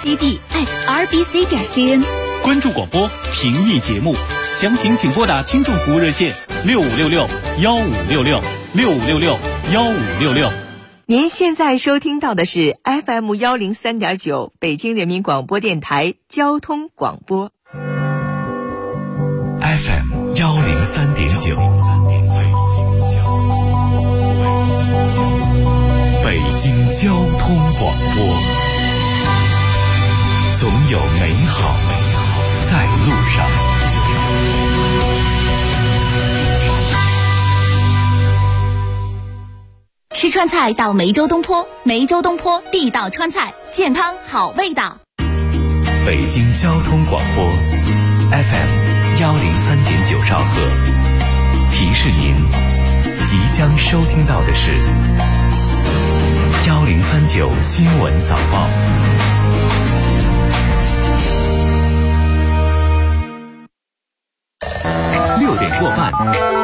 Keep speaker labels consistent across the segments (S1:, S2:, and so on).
S1: dd@rbc.cn。
S2: 关注广播，评议节目，详情请拨打听众服务热线6566-1566-6566-1566。
S3: 您现在收听到的是 FM 103.9北京人民广播电台交通广播。
S4: FM 103.9，北京交通广播，总有美好在路上。
S1: 吃川菜到梅州东坡，梅州东坡地道川菜，健康好味道。
S4: 北京交通广播 FM 103.9兆赫，提示您即将收听到的是1039新闻早报。6点过半，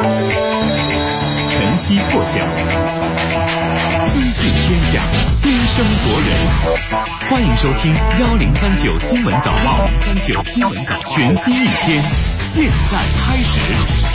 S4: 晨曦破晓，资讯天下，先声夺人。欢迎收听1039新闻早报，1039新闻早报，全新一天，现在开始。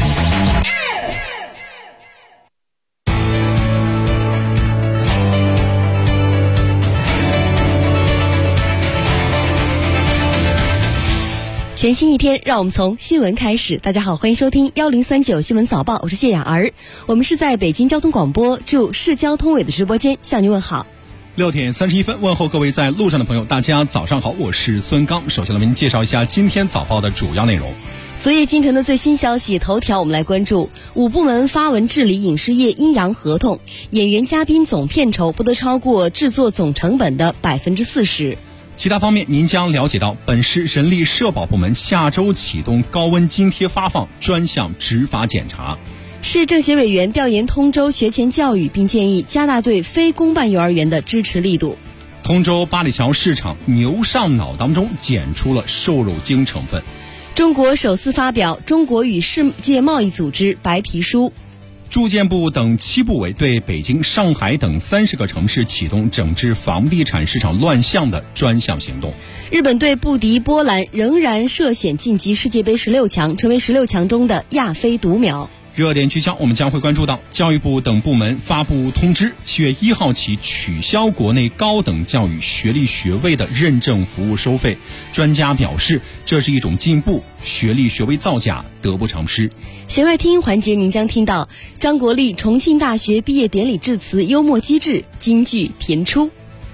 S5: 全新一天，让我们从新闻开始。大家好，欢迎收听1039新闻早报，我是谢雅儿。我们是在北京交通广播驻市交通委的直播间向您问好。
S6: 6点31分，问候各位在路上的朋友，大家早上好，我是孙刚。首先来为您介绍一下今天早报的主要内容。
S5: 昨夜今晨的最新消息头条，我们来关注5部门发文治理影视业阴阳合同，演员嘉宾总片酬不得超过制作总成本的40%。
S6: 其他方面，您将了解到，本市人力社保部门下周启动高温津贴发放专项执法检查。
S5: 市政协委员调研通州学前教育，并建议加大对非公办幼儿园的支持力度。
S6: 通州八里桥市场牛上脑当中检出了瘦肉精成分。
S5: 中国首次发表中国与世界贸易组织白皮书。
S6: 住建部等7部委对北京、上海等30个城市启动整治房地产市场乱象的专项行动。
S5: 日本队不敌波兰，仍然涉险晋级世界杯16强，成为16强中的亚非独苗。
S6: 热点聚焦，我们将会关注到教育部等部门发布通知，7月1号起取消国内高等教育学历学位的认证服务收费。专家表示，这是一种进步，学历学位造假得不偿失。
S5: 弦外听音环节，您将听到张国立重庆大学毕业典礼致辞幽默机智，金句频出。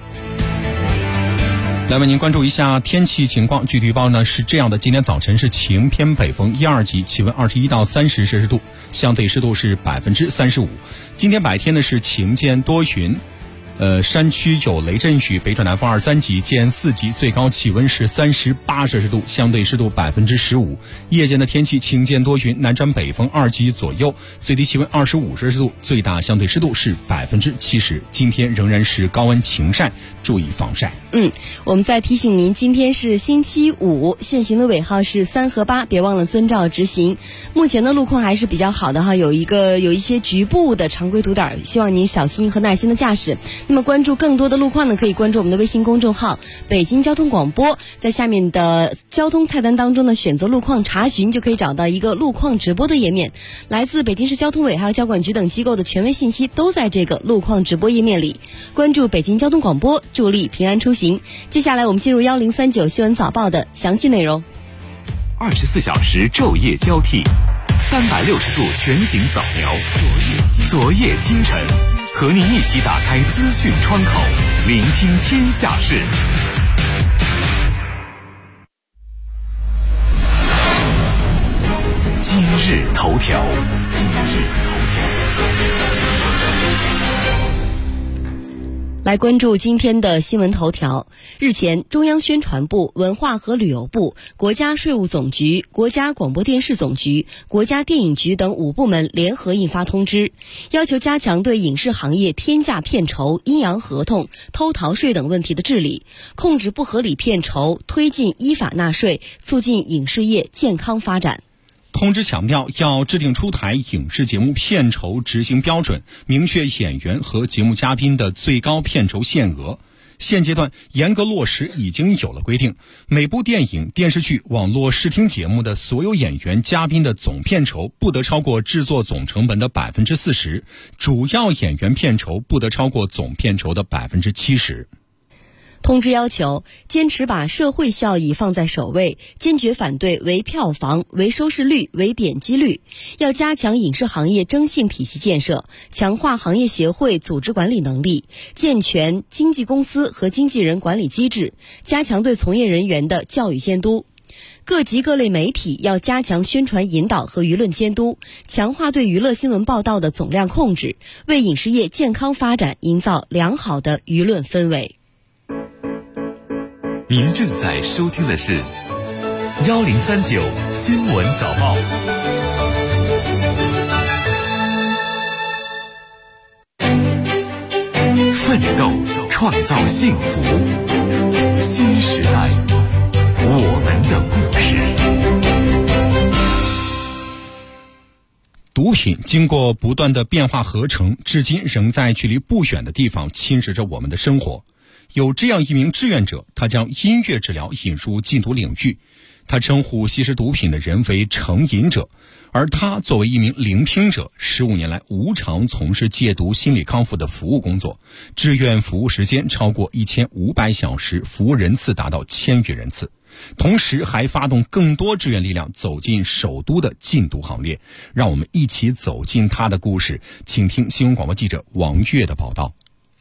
S6: 来为您关注一下天气情况，具体预报呢是这样的：今天早晨是晴，偏北风1、2级，气温21到30摄氏度，相对湿度是35%。今天白天呢是晴间多云，山区有雷阵雨，北转南风2、3级见4级，最高气温是38摄氏度，相对湿度15%。夜间的天气晴间多云，南转北风2级左右，最低气温25摄氏度，最大相对湿度是70%。今天仍然是高温晴晒，注意防晒。
S5: 我们再提醒您，今天是星期五，限行的尾号是3和8，别忘了遵照执行。目前的路况还是比较好的哈，有一些局部的常规堵点，希望您小心和耐心的驾驶。那么关注更多的路况呢，可以关注我们的微信公众号北京交通广播，在下面的交通菜单当中呢，选择路况查询，就可以找到一个路况直播的页面。来自北京市交通委还有交管局等机构的权威信息都在这个路况直播页面里。关注北京交通广播，助力平安出行。接下来我们进入1039新闻早报的详细内容。
S4: 24小时昼夜交替，360度全景扫描，昨夜今晨，和您一起打开资讯窗口，聆听天下事。今日头条。
S5: 来关注今天的新闻头条。日前，中央宣传部、文化和旅游部、国家税务总局、国家广播电视总局、国家电影局等5部门联合印发通知，要求加强对影视行业天价片酬、阴阳合同、偷逃税等问题的治理，控制不合理片酬，推进依法纳税，促进影视业健康发展。
S6: 通知强调，要制定出台影视节目片酬执行标准，明确演员和节目嘉宾的最高片酬限额。 现阶段严格落实已经有了规定，每部电影、电视剧、网络视听节目的所有演员、嘉宾的总片酬不得超过制作总成本的40%，主要演员片酬不得超过总片酬的70%。
S5: 通知要求，坚持把社会效益放在首位，坚决反对唯票房、唯收视率、唯点击率。要加强影视行业征信体系建设，强化行业协会组织管理能力，健全经纪公司和经纪人管理机制，加强对从业人员的教育监督。各级各类媒体要加强宣传引导和舆论监督，强化对娱乐新闻报道的总量控制，为影视业健康发展营造良好的舆论氛围。
S4: 您正在收听的是1039新闻早报。奋斗创造幸福，新时代我们的故事。
S6: 毒品经过不断的变化合成，至今仍在距离不远的地方侵蚀着我们的生活。有这样一名志愿者，他将音乐治疗引入禁毒领域，他称呼吸食毒品的人为成瘾者，而他作为一名聆听者，15年来无偿从事戒毒心理康复的服务工作，志愿服务时间超过1500小时，服务人次达到1000余人次，同时还发动更多志愿力量走进首都的禁毒行列。让我们一起走进他的故事，请听新闻广播记者王悦的报道。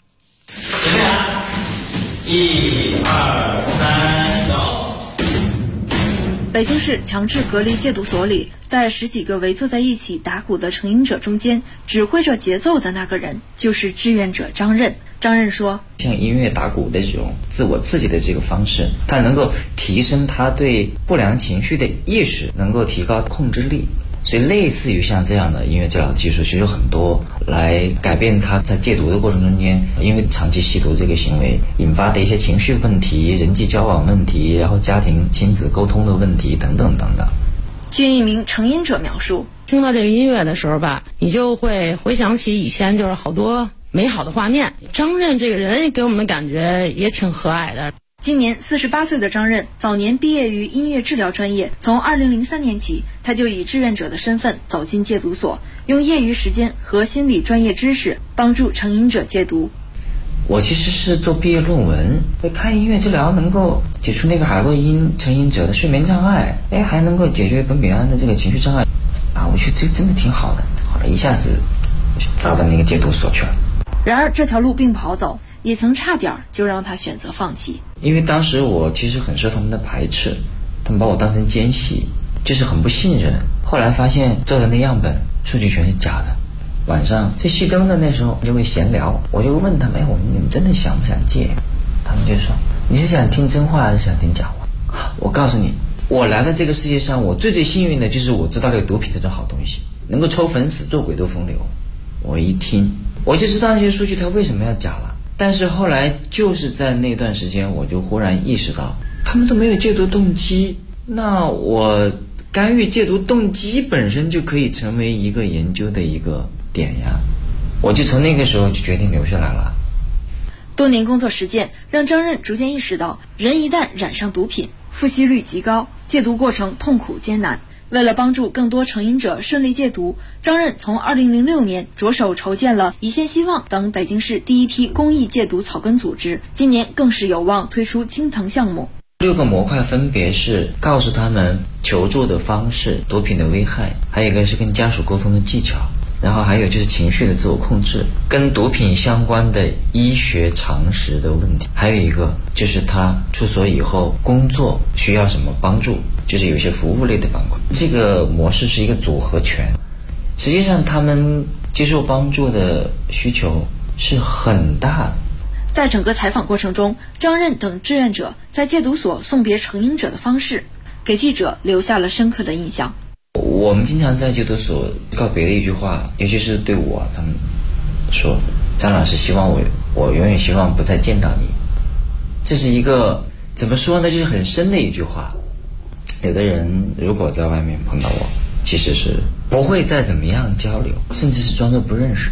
S7: 1、2、3，走！
S8: 北京市强制隔离戒毒所里，在10几个围坐在一起打鼓的成瘾者中间，指挥着节奏的那个人就是志愿者张任。张任说，
S9: 像音乐打鼓的这种自我刺激的这个方式，它能够提升他对不良情绪的意识，能够提高控制力。所以类似于像这样的音乐治疗技术其实有很多，来改变他在戒毒的过程中间因为长期吸毒这个行为引发的一些情绪问题、人际交往问题，然后家庭亲子沟通的问题等等等等。
S8: 据一名成瘾者描述，
S10: 听到这个音乐的时候吧，你就会回想起以前就是好多美好的画面。张任这个人给我们的感觉也挺和蔼的。
S8: 今年48岁的张任早年毕业于音乐治疗专业，从2003年起，他就以志愿者的身份走进戒毒所，用业余时间和心理专业知识帮助成瘾者戒毒。
S9: 我其实是做毕业论文，会看音乐治疗能够解除那个海洛因成瘾者的睡眠障碍，还能够解决苯丙胺的这个情绪障碍啊，我觉得这个真的挺好的。好了，一下子找到那个戒毒所去了。
S8: 然而这条路并不好走，也曾差点就让他选择放弃。
S9: 因为当时我其实很受他们的排斥，他们把我当成奸细，就是很不信任。后来发现做的那样本数据全是假的。晚上去熄灯的那时候就会闲聊，我就问他们，你们真的想不想戒？他们就说，你是想听真话还是想听假话？我告诉你，我来到这个世界上，我最幸运的就是我知道这个毒品这种好东西，能够抽粉死做鬼都风流。我一听我就知道那些数据它为什么要假了。但是后来就是在那段时间，我就忽然意识到他们都没有戒毒动机，那我干预戒毒动机本身就可以成为一个研究的一个点呀。我就从那个时候就决定留下来了。
S8: 多年工作实践让张任逐渐意识到，人一旦染上毒品，复吸率极高，戒毒过程痛苦艰难。为了帮助更多成瘾者顺利戒毒，张任从2006年着手筹建了一线希望等北京市第一批公益戒毒草根组织，今年更是有望推出青藤项目。
S9: 6个模块分别是告诉他们求助的方式、毒品的危害，还有一个是跟家属沟通的技巧，然后还有就是情绪的自我控制，跟毒品相关的医学常识的问题，还有一个就是他出所以后工作需要什么帮助，就是有一些服务类的板块。这个模式是一个组合拳，实际上他们接受帮助的需求是很大的。
S8: 在整个采访过程中，张任等志愿者在戒毒所送别成瘾者的方式，给记者留下了深刻的印象。
S9: 我们经常在戒毒所告别的一句话，尤其是对我，他们说，张老师希望我永远希望不再见到你。这是一个怎么说呢，就是很深的一句话。有的人如果在外面碰到我，其实是不会再怎么样交流，甚至是装作不认识。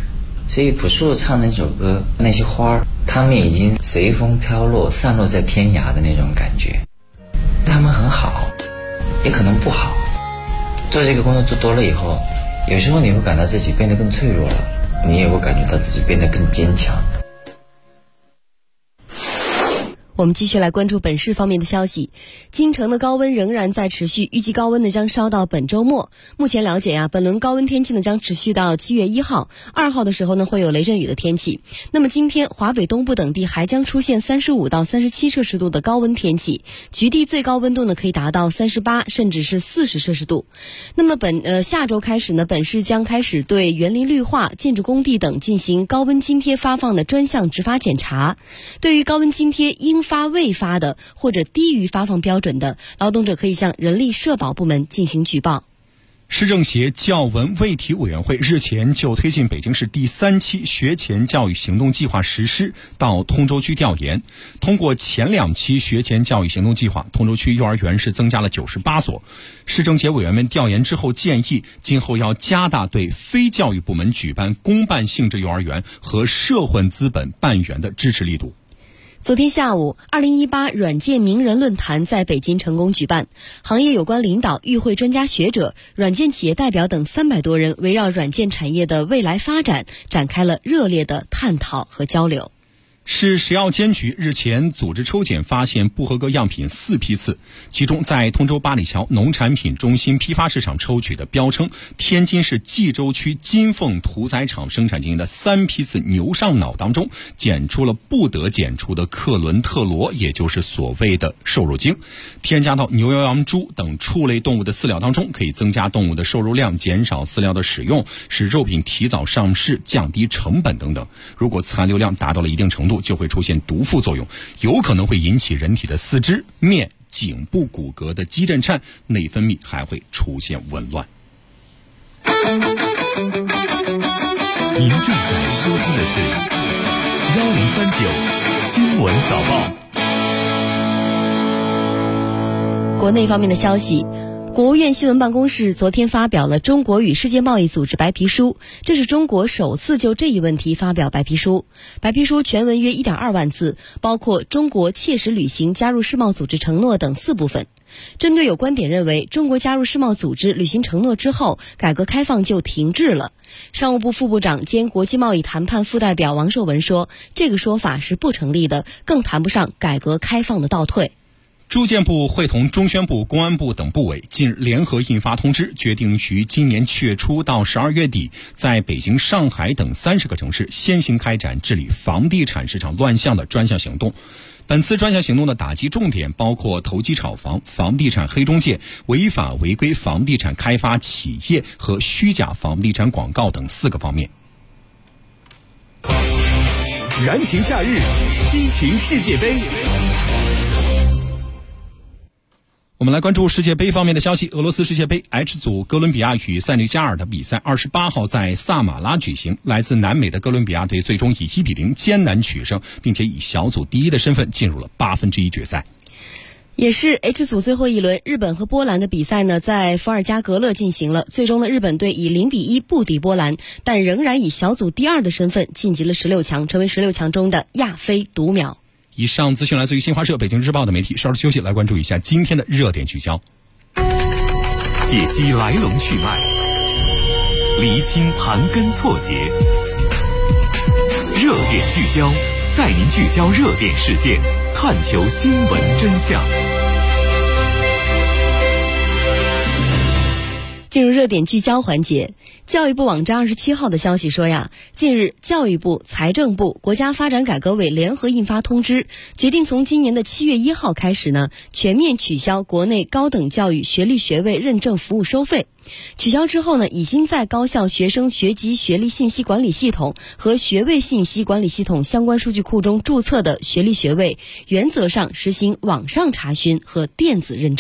S9: 所以朴树唱那首歌，那些花儿，它们已经随风飘落，散落在天涯的那种感觉。他们很好，也可能不好。做这个工作做多了以后，有时候你会感到自己变得更脆弱了，你也会感觉到自己变得更坚强。
S5: 我们继续来关注本市方面的消息。京城的高温仍然在持续，预计高温呢将烧到本周末。目前了解本轮高温天气呢将持续到7月1号，2号的时候呢会有雷阵雨的天气。那么今天华北东部等地还将出现35到37摄氏度的高温天气，局地最高温度呢可以达到38甚至是40摄氏度。那么下周开始呢，本市将开始对园林绿化、建筑工地等进行高温津贴发放的专项执法检查。对于高温津贴应发未发的或者低于发放标准的，劳动者可以向人力社保部门进行举报。
S6: 市政协教文卫体委员会日前就推进北京市第3期学前教育行动计划实施到通州区调研。通过前2期学前教育行动计划，通州区幼儿园是增加了98所。市政协委员们调研之后建议，今后要加大对非教育部门举办公办性质幼儿园和社混资本办园的支持力度。
S5: 昨天下午，2018软件名人论坛在北京成功举办，行业有关领导、与会专家学者、软件企业代表等300多人围绕软件产业的未来发展展开了热烈的探讨和交流。
S6: 市食药监局日前组织抽检发现不合格样品4批次，其中在通州八里桥农产品中心批发市场抽取的标称天津市蓟州区金凤屠宰场生产经营的3批次牛上脑当中，检出了不得检出的克伦特罗，也就是所谓的瘦肉精，添加到牛、羊、羊、猪等畜类动物的饲料当中，可以增加动物的瘦肉量，减少饲料的使用，使肉品提早上市，降低成本等等。如果此含硫量达到了一定程度，就会出现毒副作用，有可能会引起人体的四肢、面、颈部骨骼的肌震颤，内分泌还会出现紊乱。
S4: 您正在收听的是1039新闻早报。
S5: 国内方面的消息，国务院新闻办公室昨天发表了《中国与世界贸易组织白皮书》，这是中国首次就这一问题发表白皮书。白皮书全文约1.2万字，包括中国切实履行加入世贸组织承诺等4部分。针对有观点认为中国加入世贸组织履行承诺之后，改革开放就停滞了，商务部副部长兼国际贸易谈判副代表王受文说，这个说法是不成立的，更谈不上改革开放的倒退。
S6: 住建部会同中宣部、公安部等部委近日联合印发通知，决定于今年7月初到12月底，在北京、上海等30个城市先行开展治理房地产市场乱象的专项行动。本次专项行动的打击重点包括投机炒房、房地产黑中介、违法违规房地产开发企业和虚假房地产广告等4个方面。
S4: 燃情夏日，激情世界杯。
S6: 我们来关注世界杯方面的消息。俄罗斯世界杯 H 组哥伦比亚与塞内加尔的比赛28号在萨马拉举行，来自南美的哥伦比亚队最终以1-0艰难取胜，并且以小组第1的身份进入了1/8决赛。
S5: 也是 H 组最后一轮，日本和波兰的比赛呢，在伏尔加格勒进行了。最终呢，日本队以0-1不敌波兰，但仍然以小组第2的身份晋级了16强，成为16强中的亚非独苗。
S6: 以上资讯来自于新华社、北京日报的媒体。稍事休息，来关注一下今天的热点聚焦，
S4: 解析来龙去脉，厘清盘根错节。热点聚焦，带您聚焦热点事件，探求新闻真相。
S5: 进入热点聚焦环节，教育部网站27号的消息说近日教育部、财政部、国家发展改革委联合印发通知，决定从今年的7月1号开始呢，全面取消国内高等教育学历学位认证服务收费。取消之后呢，已经在高校学生学籍学历信息管理系统和学位信息管理系统相关数据库中注册的学历学位，原则上实行网上查询和电子认证。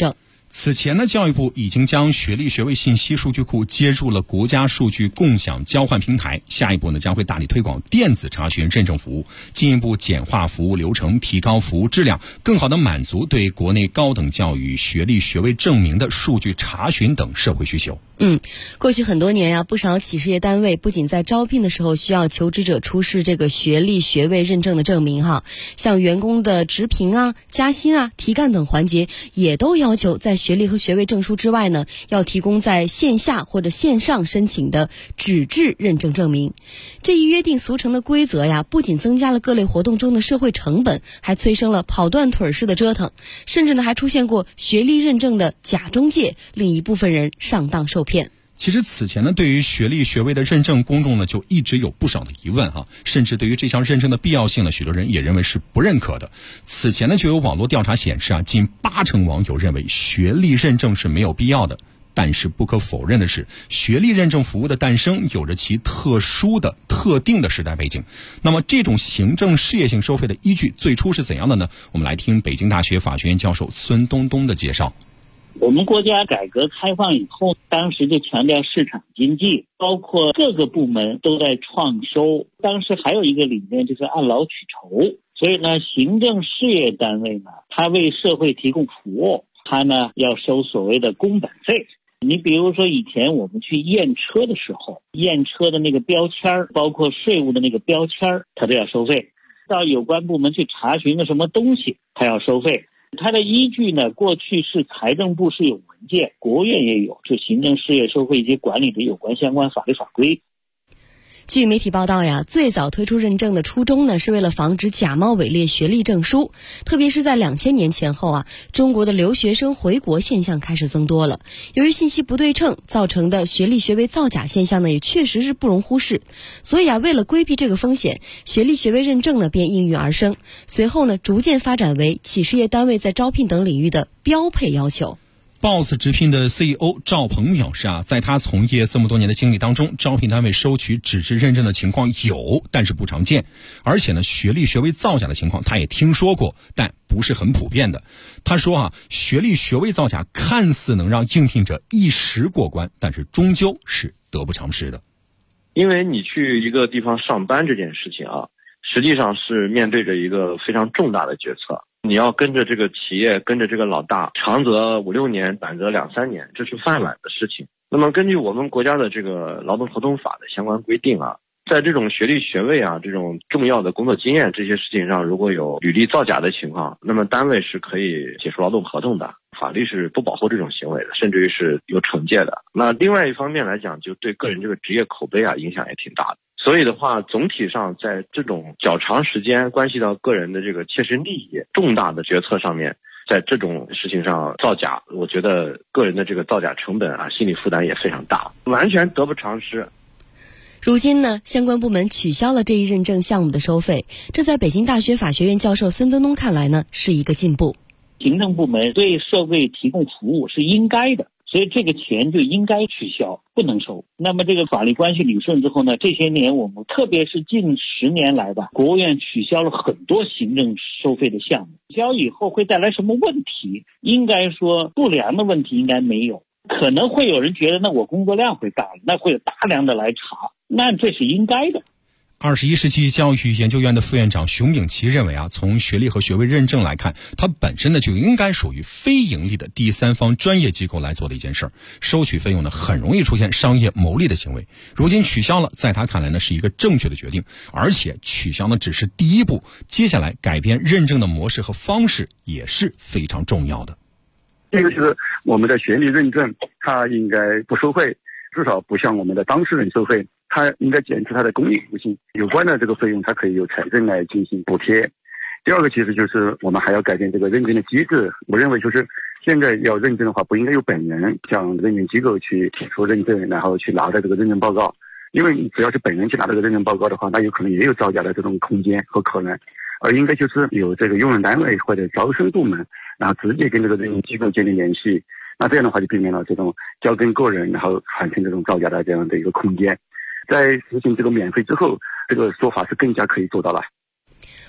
S6: 此前呢，教育部已经将学历学位信息数据库接入了国家数据共享交换平台。下一步呢，将会大力推广电子查询认证服务，进一步简化服务流程，提高服务质量，更好地满足对国内高等教育学历学位证明的数据查询等社会需求。
S5: 过去很多年呀，不少企事业单位不仅在招聘的时候需要求职者出示这个学历学位认证的证明哈，像员工的职评啊、加薪啊、提干等环节，也都要求在学历和学位证书之外呢，要提供在线下或者线上申请的纸质认证证明。这一约定俗成的规则呀，不仅增加了各类活动中的社会成本，还催生了跑断腿式的折腾，甚至呢还出现过学历认证的假中介，令一部分人上当受骗。
S6: 其实此前呢，对于学历学位的认证，公众呢就一直有不少的疑问哈，甚至对于这项认证的必要性呢，许多人也认为是不认可的。此前呢，就有网络调查显示啊，近80%网友认为学历认证是没有必要的。但是不可否认的是，学历认证服务的诞生有着其特殊的、特定的时代背景。那么这种行政事业性收费的依据最初是怎样的呢？我们来听北京大学法学院教授孙东东的介绍。
S11: 我们国家改革开放以后，当时就强调市场经济，包括各个部门都在创收。当时还有一个理念就是按劳取酬，所以呢，行政事业单位呢，它为社会提供服务，它呢要收所谓的工本费。你比如说以前我们去验车的时候，验车的那个标签，包括税务的那个标签，它都要收费。到有关部门去查询个什么东西，它要收费。它的依据呢，过去是财政部是有文件，国务院也有，就行政事业收费及管理的有关相关法律法规。
S5: 据媒体报道呀，最早推出认证的初衷呢，是为了防止假冒伪劣学历证书。特别是在2000年前后啊，中国的留学生回国现象开始增多了。由于信息不对称造成的学历学位造假现象呢，也确实是不容忽视。所以啊，为了规避这个风险，学历学位认证呢便应运而生。随后呢，逐渐发展为企事业单位在招聘等领域的标配要求。
S6: BOSS 直聘的 CEO 赵鹏表示啊，在他从业这么多年的经历当中，招聘单位收取纸质认证的情况有，但是不常见。而且呢，学历学位造假的情况他也听说过，但不是很普遍的。他说啊，学历学位造假看似能让应聘者一时过关，但是终究是得不偿失的。
S12: 因为你去一个地方上班这件事情啊，实际上是面对着一个非常重大的决策。你要跟着这个企业，跟着这个老大，长则5-6年，短则2-3年，这是饭碗的事情。那么根据我们国家的这个劳动合同法的相关规定啊，在这种学历学位啊，这种重要的工作经验这些事情上，如果有履历造假的情况，那么单位是可以解除劳动合同的，法律是不保护这种行为的，甚至于是有惩戒的。那另外一方面来讲，就对个人这个职业口碑啊影响也挺大的。所以的话，总体上在这种较长时间关系到个人的这个切身利益、重大的决策上面，在这种事情上造假，我觉得个人的这个造假成本啊，心理负担也非常大，完全得不偿失。
S5: 如今呢，相关部门取消了这一认证项目的收费，这在北京大学法学院教授孙东东看来呢，是一个进步。
S11: 行政部门对社会提供服务是应该的，所以这个钱就应该取消，不能收。那么这个法律关系理顺之后呢，这些年我们特别是近10年来吧，国务院取消了很多行政收费的项目。取消以后会带来什么问题？应该说不良的问题应该没有，可能会有人觉得那我工作量会大，那会有大量的来查，那这是应该的。
S6: 21世纪教育研究院的副院长熊丙奇认为啊，从学历和学位认证来看，它本身呢就应该属于非盈利的第三方专业机构来做的一件事儿，收取费用呢很容易出现商业牟利的行为。如今取消了，在他看来呢是一个正确的决定，而且取消呢只是第一步，接下来改变认证的模式和方式也是非常重要的。
S13: 这个是我们的学历认证，它应该不收费，至少不向我们的当事人收费。它应该检测它的公益属性，有关的这个费用它可以由财政来进行补贴。第二个其实就是我们还要改变这个认证的机制。我认为就是现在要认证的话，不应该由本人向认证机构去提出认证，然后去拿到这个认证报告。因为只要是本人去拿这个认证报告的话，那有可能也有造假的这种空间和可能。而应该就是有这个用人单位或者招生部门，然后直接跟这个认证机构建立联系。那这样的话就避免了这种交跟个人，然后产生这种造假的这样的一个空间。在实行这个免费之后，这个说法是更加可以做到了。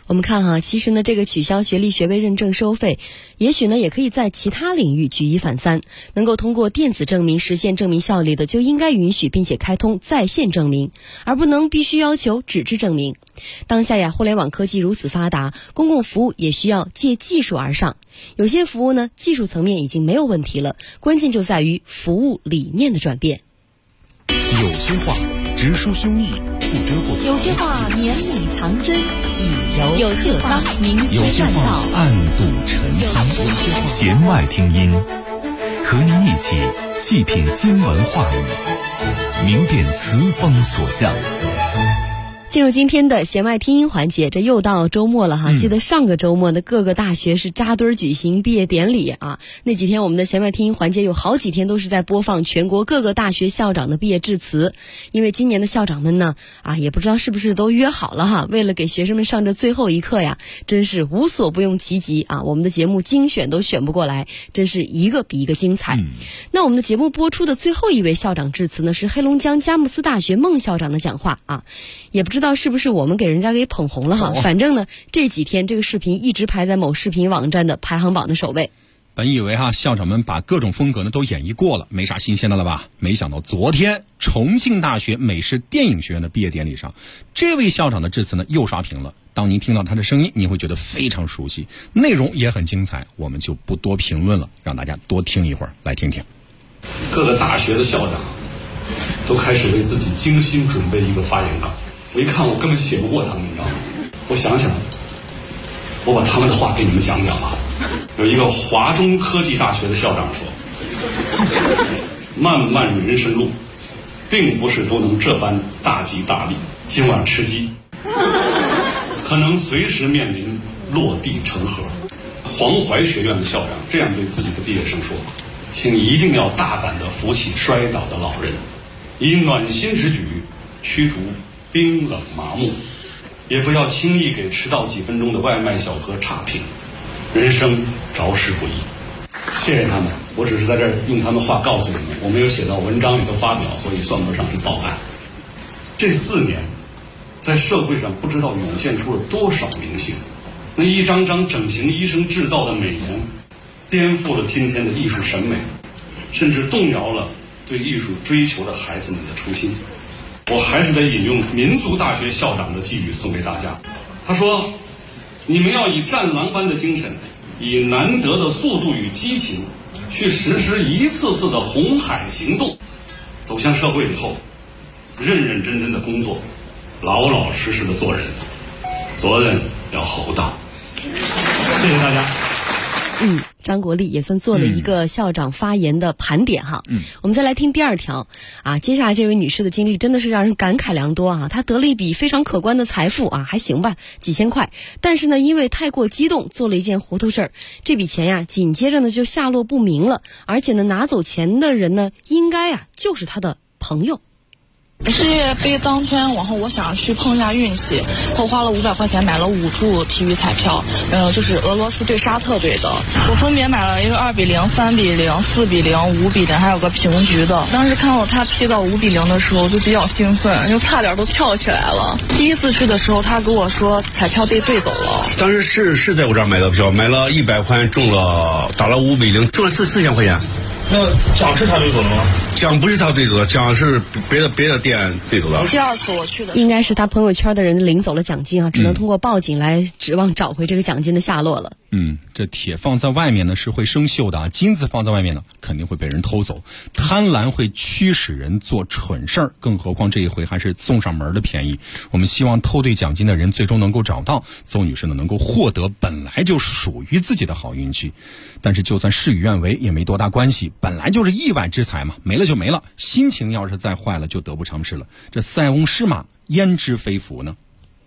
S5: 我们看哈，其实呢，这个取消学历学位认证收费，也许呢也可以在其他领域举一反三。能够通过电子证明实现证明效力的，就应该允许并且开通在线证明，而不能必须要求纸质证明。当下呀，互联网科技如此发达，公共服务也需要借技术而上。有些服务呢，技术层面已经没有问题了，关键就在于服务理念的转变。
S4: 有些话直抒胸臆，不遮过；
S1: 有些话绵里藏针，以柔有些话明
S4: 有些
S1: 确
S4: 话暗度陈仓。弦外听音，和您一起细品新闻话语，明辨词风所向。
S5: 进入今天的弦外听音环节，这又到周末了哈。记得上个周末的各个大学是扎堆举行毕业典礼啊。那几天我们的弦外听音环节有好几天都是在播放全国各个大学校长的毕业致辞。因为今年的校长们呢，也不知道是不是都约好了哈，为了给学生们上这最后一课呀，真是无所不用其极啊。我们的节目精选都选不过来，真是一个比一个精彩。那我们的节目播出的最后一位校长致辞呢，是黑龙江佳木斯大学孟校长的讲话啊。也不知道是不是我们给人家给捧红了哈，反正呢这几天这个视频一直排在某视频网站的排行榜的首位。
S6: 本以为校长们把各种风格呢都演绎过了，没啥新鲜的了吧？没想到昨天重庆大学美式电影学院的毕业典礼上，这位校长的致辞呢又刷屏了。当您听到他的声音，您会觉得非常熟悉，内容也很精彩，我们就不多评论了，让大家多听一会儿，来听听。
S14: 各个大学的校长都开始为自己精心准备一个发言稿。我一看，我根本写不过他们，你知道吗？我想想，我把他们的话给你们讲讲吧。有一个华中科技大学的校长说：“漫漫人生路，并不是都能这般大吉大利。今晚吃鸡，可能随时面临落地成盒。”黄淮学院的校长这样对自己的毕业生说：“请一定要大胆地扶起摔倒的老人，以暖心之举驱逐冰冷麻木，也不要轻易给迟到几分钟的外卖小哥差评。人生着实不易。”谢谢他们，我只是在这儿用他们话告诉你们，我没有写到文章里头发表，所以算不上是报案。这4年，在社会上不知道涌现出了多少明星，那一张张整形医生制造的美颜，颠覆了今天的艺术审美，甚至动摇了对艺术追求的孩子们的初心。我还是得引用民族大学校长的寄语送给大家。他说：“你们要以战狼般的精神，以难得的速度与激情，去实施一次次的红海行动。走向社会以后，认认真真的工作，老老实实的做人，责任要厚道。”谢谢大家。
S5: 张国立也算做了一个校长发言的盘点哈。我们再来听第二条啊，接下来这位女士的经历真的是让人感慨良多啊。她得了一笔非常可观的财富啊，还行吧，几千块。但是呢，因为太过激动，做了一件糊涂事儿，这笔钱呀，紧接着呢就下落不明了。而且呢，拿走钱的人呢，应该就是她的朋友。
S15: 世界杯当天，然后我想去碰一下运气，我花了500块钱买了5注体育彩票，就是俄罗斯对沙特队的，我分别买了一个2比0、3比0、4比0、5比0，还有个平局的。当时看到他踢到5比0的时候，就比较兴奋，就差点都跳起来了。第一次去的时候，他跟我说彩票被兑走了。
S14: 当时是在我这儿买的票，买了100块，中了，打了5比0，中了4000块钱。那奖是他兑走了吗？奖不是他兑走的，奖是别的店兑走的。
S15: 第二次我去的，
S5: 应该是他朋友圈的人领走了奖金啊，只能通过报警来指望找回这个奖金的下落了。
S6: 这铁放在外面呢是会生锈的啊，金子放在外面呢肯定会被人偷走。贪婪会驱使人做蠢事儿，更何况这一回还是送上门的便宜。我们希望偷兑奖金的人最终能够找到，邹女士呢能够获得本来就属于自己的好运气。但是就算事与愿违也没多大关系，本来就是意外之财嘛，没了就没了，心情要是再坏了就得不偿失了。这塞翁失马焉知非福呢？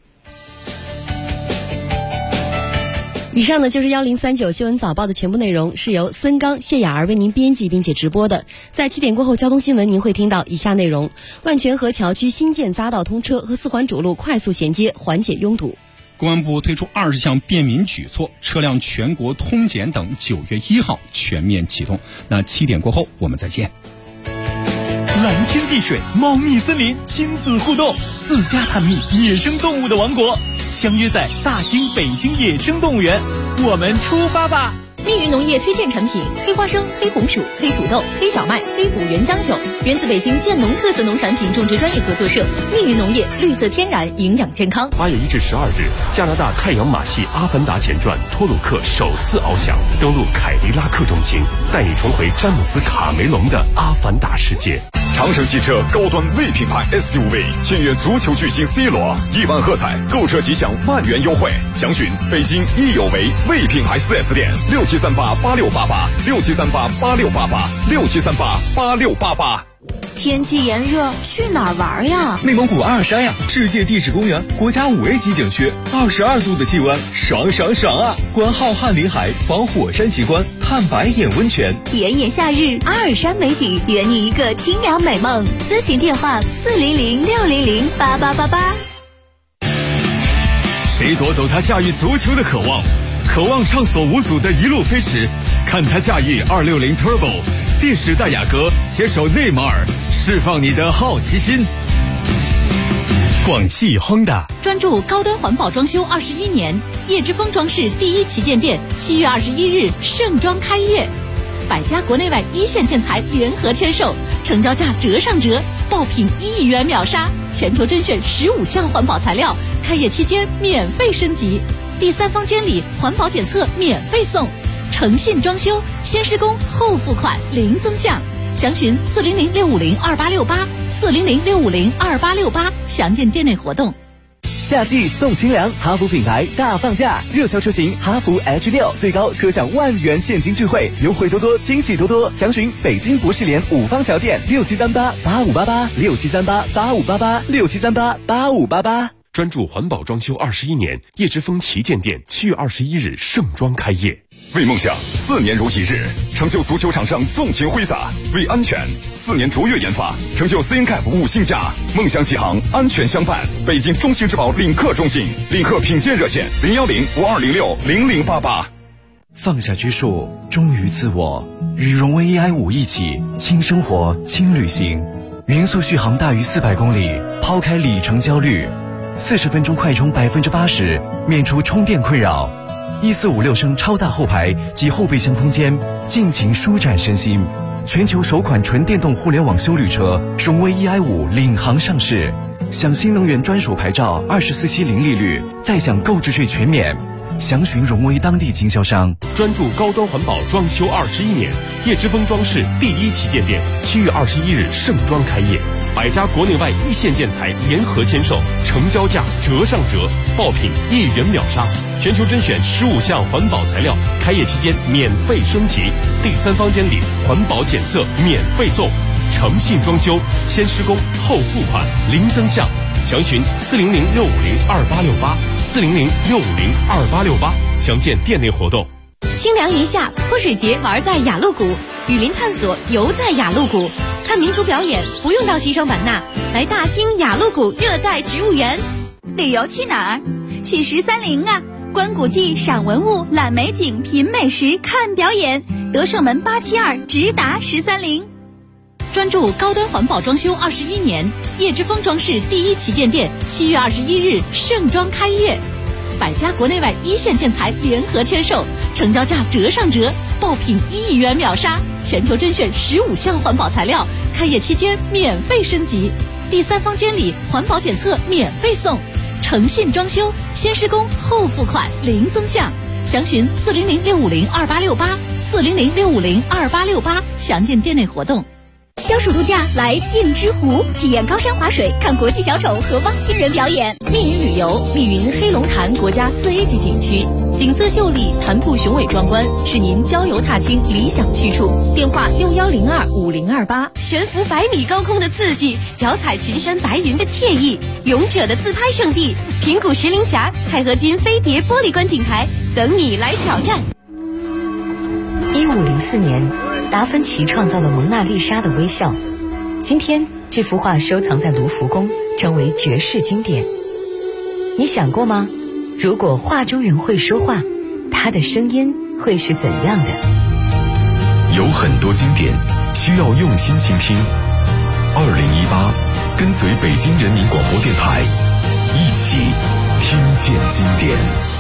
S5: 以上呢就是1039新闻早报的全部内容，是由孙刚、谢雅儿为您编辑并且直播的。在7点过后交通新闻您会听到以下内容：万泉河桥区新建匝道通车和4环主路快速衔接，缓解拥堵。
S6: 公安部推出20项便民举措，车辆全国通检等9月1号全面启动。那7点过后我们再见。
S2: 蓝天碧水，猫蜜森林，亲子互动，自家探秘野生动物的王国。 相约在大兴北京野生动物园，我们出发吧！
S1: 密云农业推荐产品：黑花生、黑红薯、黑土豆、黑小麦、黑五原浆酒，源自北京建农特色农产品种植专业合作社。密云农业，绿色天然，营养健康。
S16: 8月1至12日，加拿大太阳马戏《阿凡达前传》托鲁克首次翱翔，登陆凯迪拉克中心，带你重回詹姆斯·卡梅隆的阿凡达世界。
S17: 长城汽车高端 V 品牌 SUV 签约足球巨星 C 罗，1万喝彩，购车即享万元优惠。详询北京益有为 V 品牌 4S 店，67388688，67388688，67388688。
S18: 天气炎热，去哪儿玩呀？
S19: 内蒙古阿尔山呀，世界地质公园，国家5A 级景区，22度的气温，爽爽爽啊！观浩瀚林海，访火山奇观，探白眼温泉。
S18: 炎炎夏日，阿尔山美景，圆你一个清凉美梦。咨询电话400-600-8888。
S17: 谁夺走他驾驭足球的渴望？渴望畅所无阻的一路飞驰，看他驾驭260 Turbo。电使戴雅阁携手内马尔，释放你的好奇心。广汽 Honda
S1: 专注高端环保装修21年，叶之峰装饰第一旗舰店7月21日盛装开业，百家国内外一线建材联合签售，成交价折上折，爆品1亿元秒杀，全球甄选15项环保材料，开业期间免费升级，第3方监理环保检测免费送。诚信装修，先施工后付款，零增项。详询400-650-2868，400-650-2868，详见店内活动。
S20: 夏季送清凉，哈弗品牌大放价，热销车型哈弗 H6最高可享10000元现金钜惠，优惠多多，惊喜多多。详询北京博士联5方桥店，6738-8588，6738-8588，6738-8588。
S16: 专注环保装修21年，叶之峰旗舰店7月21日盛装开业。
S17: 为梦想4年如一日，成就足球场上纵情挥洒；为安全4年卓越研发，成就 CNCAP 5星加。梦想起航，安全相伴。北京中兴之宝领克中心，领克品鉴热线010-5206-0088。
S21: 放下拘束，忠于自我，与荣威 EI5一起轻生活轻旅行，匀速续航大于400公里，抛开里程焦虑，40分钟快充80%，免除充电困扰。1456升超大后排及后备箱空间，尽情舒展身心。全球首款纯电动互联网休旅车荣威 EI5领航上市，享新能源专属牌照，24期零利率，再享购置税全免。详询荣威当地经销商。
S16: 专注高端环保装修21年，叶之峰装饰第一旗舰店7月21日盛装开业，百家国内外一线建材联合签售，成交价折上折，爆品1亿元秒杀，全球甄选15项环保材料，开业期间免费升级，第3方监理环保检测免费送，诚信装修，先施工后付款，零增项。详询400-650-2868，400-650-2868，详见店内活动。
S1: 清凉一夏，泼水节玩在雅鹿谷，雨林探索游在雅鹿谷，看民族表演不用到西双版纳，来大兴雅鹿谷热带植物园。
S22: 旅游去哪儿？去13陵啊！观古迹、赏文物、览美景、品美食、看表演，德胜门872直达13陵。
S1: 专注高端环保装修21年，叶之峰装饰第一旗舰店7月21日盛装开业，百家国内外一线建材联合签售，成交价折上折，爆品1亿元秒杀，全球甄选15项环保材料，开业期间免费升级，第3方监理环保检测免费送，诚信装修，先施工后付款，零增项。详询400-650-2868，400-650-2868，详见店内活动。
S22: 消暑度假来镜之湖，体验高山滑水，看国际小丑和汪星人表演。
S1: 密云旅游，密云黑龙潭国家4A 级景区，景色秀丽，潭瀑雄伟壮观，是您郊游踏青理想去处。电话61025028。
S22: 悬浮100米高空的刺激，脚踩群山白云的惬意，勇者的自拍圣地，平谷石林峡、钛合金飞碟玻璃观景台等你来挑战。
S23: 1504年，达芬奇创造了蒙娜丽莎的微笑。今天，这幅画收藏在卢浮宫，成为绝世经典。你想过吗？如果画中人会说话，他的声音会是怎样的？
S4: 有很多经典需要用心倾听。2018，跟随北京人民广播电台，一起
S21: 听见经典。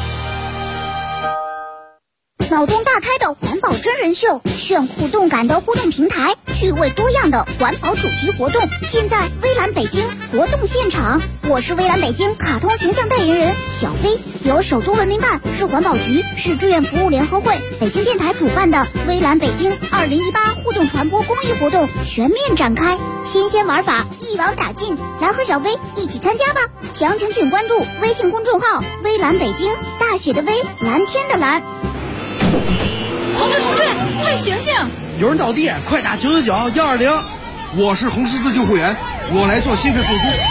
S3: 脑洞大开的环保真人秀，炫酷动感的互动平台，趣味多样的环保主题活动，尽在微蓝北京活动现场。我是微蓝北京卡通形象代言人小飞，由首都文明办、市环保局、市志愿服务联合会、北京电台主办的微蓝北京2018互动传播公益活动全面展开，新鲜玩法一网打尽，来和小飞一起参加吧！详情请关注微信公众号微蓝北京，大写的微，蓝天的蓝。
S1: 同志，快醒醒！
S7: 有人倒地，快打999-120。我是红十字救护员，我来做心肺复苏。